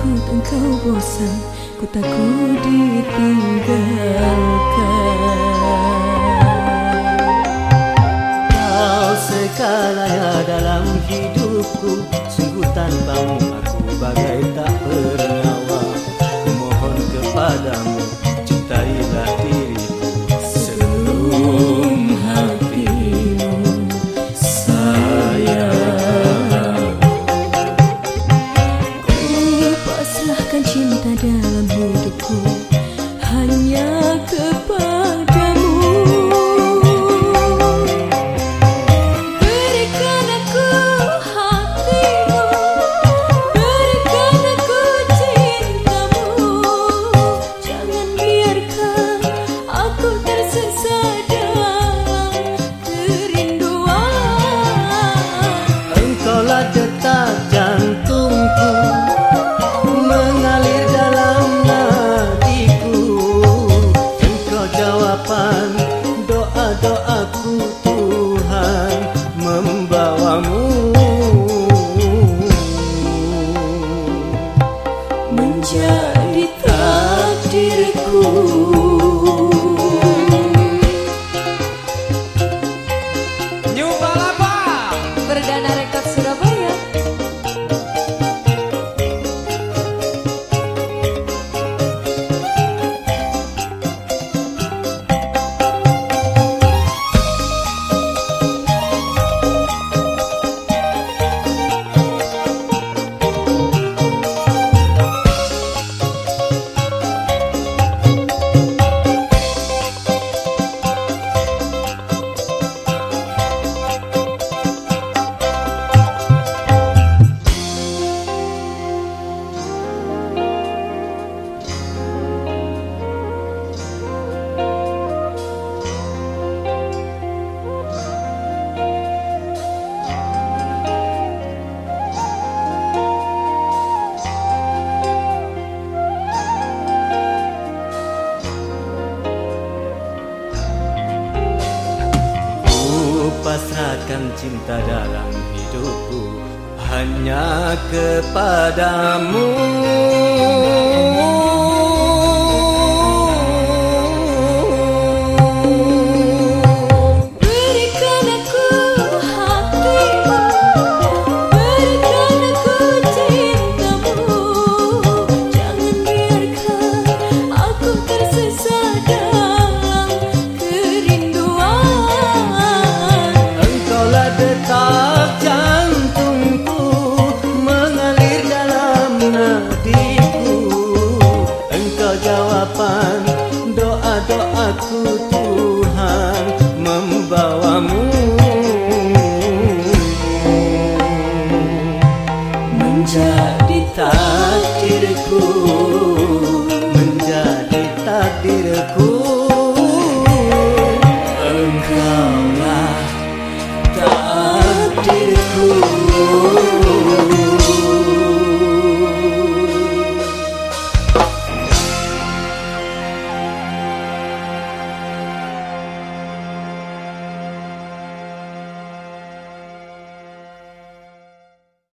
takut engkau bosan, ku takut ditinggalkan. Kau segalanya dalam hidupku, sungguh tanpamu aku bagai tak bernyawa. Mohon kepadamu, cintailah diriku sebelum hatimu sayang. Ku pasrahkan cinta dalam hidupku hanya kepadamu. Berikan aku hatimu, berikan aku cintamu. Jangan biarkan aku tersesat dalam kerinduan. Engkaulah detak jantungku, mengalir dalam nadiku. Engkau jawaban doa-doaku, Tuhan membawamu menjadi takdirku. New Balapa Perdana Rekod Surabaya. pasrahkan cinta dalam hidupku hanya kepadamu. Berikan aku hatimu, berikan aku cintamu. Jangan biarkan aku tersesat dalam kerinduan. Engkaulah detak jantungku, mengalir dalam nadiku. Engkau jawaban doa-doaku, Tuhan membawamu Menjadi